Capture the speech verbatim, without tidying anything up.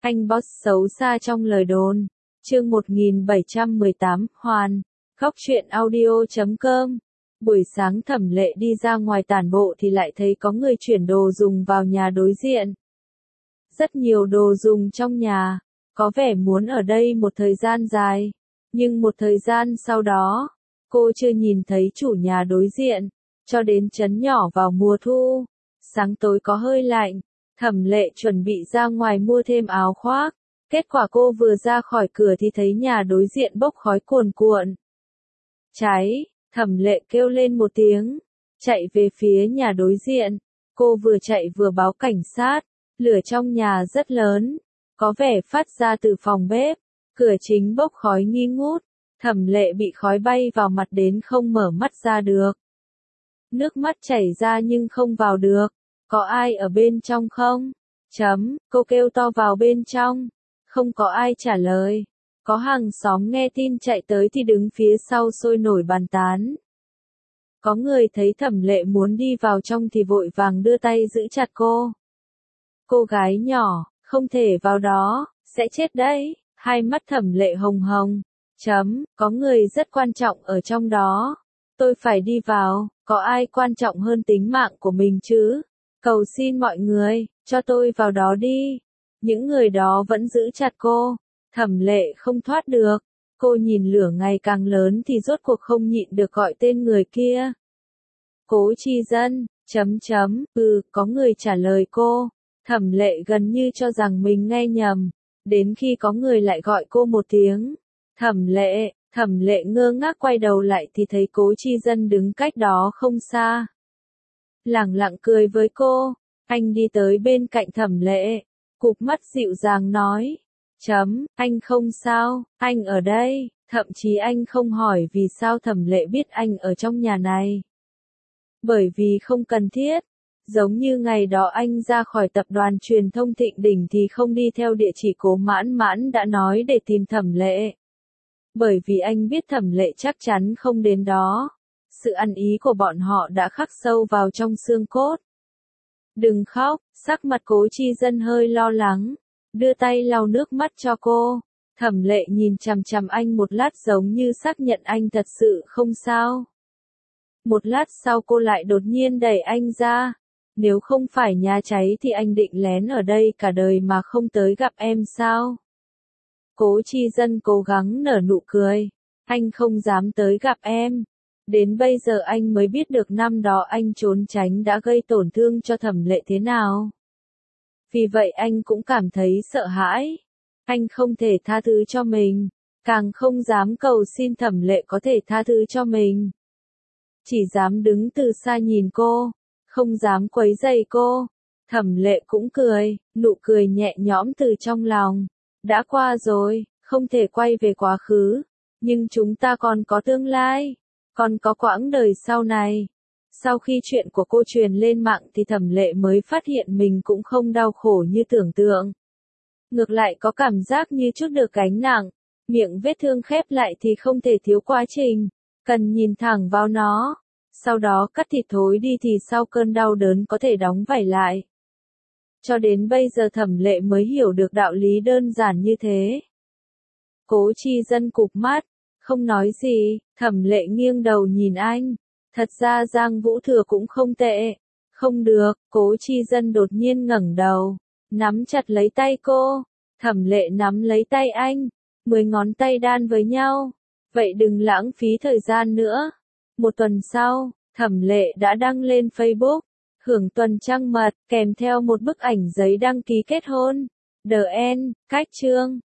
Anh boss xấu xa trong lời đồn. Chương một nghìn bảy trăm mười tám, Hoàn. Góc truyện audio chấm com. Buổi sáng Thẩm Lệ đi ra ngoài tản bộ thì lại thấy có người chuyển đồ dùng vào nhà đối diện. Rất nhiều đồ dùng trong nhà, có vẻ muốn ở đây một thời gian dài. Nhưng một thời gian sau đó, cô chưa nhìn thấy chủ nhà đối diện, cho đến trấn nhỏ vào mùa thu. Sáng tối có hơi lạnh, Thẩm Lệ chuẩn bị ra ngoài mua thêm áo khoác. Kết quả cô vừa ra khỏi cửa thì thấy nhà đối diện bốc khói cuồn cuộn. Cháy, Thẩm Lệ kêu lên một tiếng, chạy về phía nhà đối diện. Cô vừa chạy vừa báo cảnh sát, lửa trong nhà rất lớn, có vẻ phát ra từ phòng bếp, cửa chính bốc khói nghi ngút. Thẩm Lệ bị khói bay vào mặt đến không mở mắt ra được. Nước mắt chảy ra nhưng không vào được. Có ai ở bên trong không? Chấm, cô kêu to vào bên trong. Không có ai trả lời. Có hàng xóm nghe tin chạy tới thì đứng phía sau sôi nổi bàn tán. Có người thấy Thẩm Lệ muốn đi vào trong thì vội vàng đưa tay giữ chặt cô. Cô gái nhỏ, không thể vào đó, sẽ chết đấy. Hai mắt Thẩm Lệ hồng hồng. Chấm, có người rất quan trọng ở trong đó. Tôi phải đi vào, có ai quan trọng hơn tính mạng của mình chứ? Cầu xin mọi người, cho tôi vào đó đi. Những người đó vẫn giữ chặt cô. Thẩm Lệ không thoát được. Cô nhìn lửa ngày càng lớn thì rốt cuộc không nhịn được gọi tên người kia. Cố Chi Dân, chấm chấm, ừ, có người trả lời cô. Thẩm Lệ gần như cho rằng mình nghe nhầm. Đến khi có người lại gọi cô một tiếng. Thẩm Lệ, Thẩm Lệ ngơ ngác quay đầu lại thì thấy Cố Chi Dân đứng cách đó không xa. Lẳng lặng cười với cô, anh đi tới bên cạnh Thẩm Lệ, cụp mắt dịu dàng nói, chấm, anh không sao, anh ở đây, thậm chí anh không hỏi vì sao Thẩm Lệ biết anh ở trong nhà này. Bởi vì không cần thiết, giống như ngày đó anh ra khỏi tập đoàn truyền thông Thịnh Đỉnh thì không đi theo địa chỉ Cố Mãn Mãn đã nói để tìm Thẩm Lệ. Bởi vì anh biết Thẩm Lệ chắc chắn không đến đó. Sự ăn ý của bọn họ đã khắc sâu vào trong xương cốt. Đừng khóc, sắc mặt Cố Chi Dân hơi lo lắng, đưa tay lau nước mắt cho cô. Thẩm Lệ nhìn chằm chằm anh một lát giống như xác nhận anh thật sự không sao. Một lát sau cô lại đột nhiên đẩy anh ra. Nếu không phải nhà cháy thì anh định lén ở đây cả đời mà không tới gặp em sao? Cố Chi Dân cố gắng nở nụ cười. Anh không dám tới gặp em. Đến bây giờ anh mới biết được năm đó anh trốn tránh đã gây tổn thương cho Thẩm Lệ thế nào. Vì vậy anh cũng cảm thấy sợ hãi. Anh không thể tha thứ cho mình, càng không dám cầu xin Thẩm Lệ có thể tha thứ cho mình. Chỉ dám đứng từ xa nhìn cô, không dám quấy rầy cô. Thẩm Lệ cũng cười, nụ cười nhẹ nhõm từ trong lòng. Đã qua rồi, không thể quay về quá khứ, nhưng chúng ta còn có tương lai. Còn có quãng đời sau này. Sau khi chuyện của cô truyền lên mạng thì Thẩm Lệ mới phát hiện mình cũng không đau khổ như tưởng tượng. Ngược lại có cảm giác như chút được gánh nặng. Miệng vết thương khép lại thì không thể thiếu quá trình. Cần nhìn thẳng vào nó. Sau đó cắt thịt thối đi thì sau cơn đau đớn có thể đóng vảy lại. Cho đến bây giờ Thẩm Lệ mới hiểu được đạo lý đơn giản như thế. Cố Chi Dân cụp mắt. Không nói gì, Thẩm Lệ nghiêng đầu nhìn anh. Thật ra Giang Vũ Thừa cũng không tệ. Không được, Cố Chi Dân đột nhiên ngẩng đầu, nắm chặt lấy tay cô. Thẩm Lệ nắm lấy tay anh, mười ngón tay đan với nhau. Vậy đừng lãng phí thời gian nữa. Một tuần sau, Thẩm Lệ đã đăng lên Facebook, hưởng tuần trăng mật, kèm theo một bức ảnh giấy đăng ký kết hôn. The End, cách chương.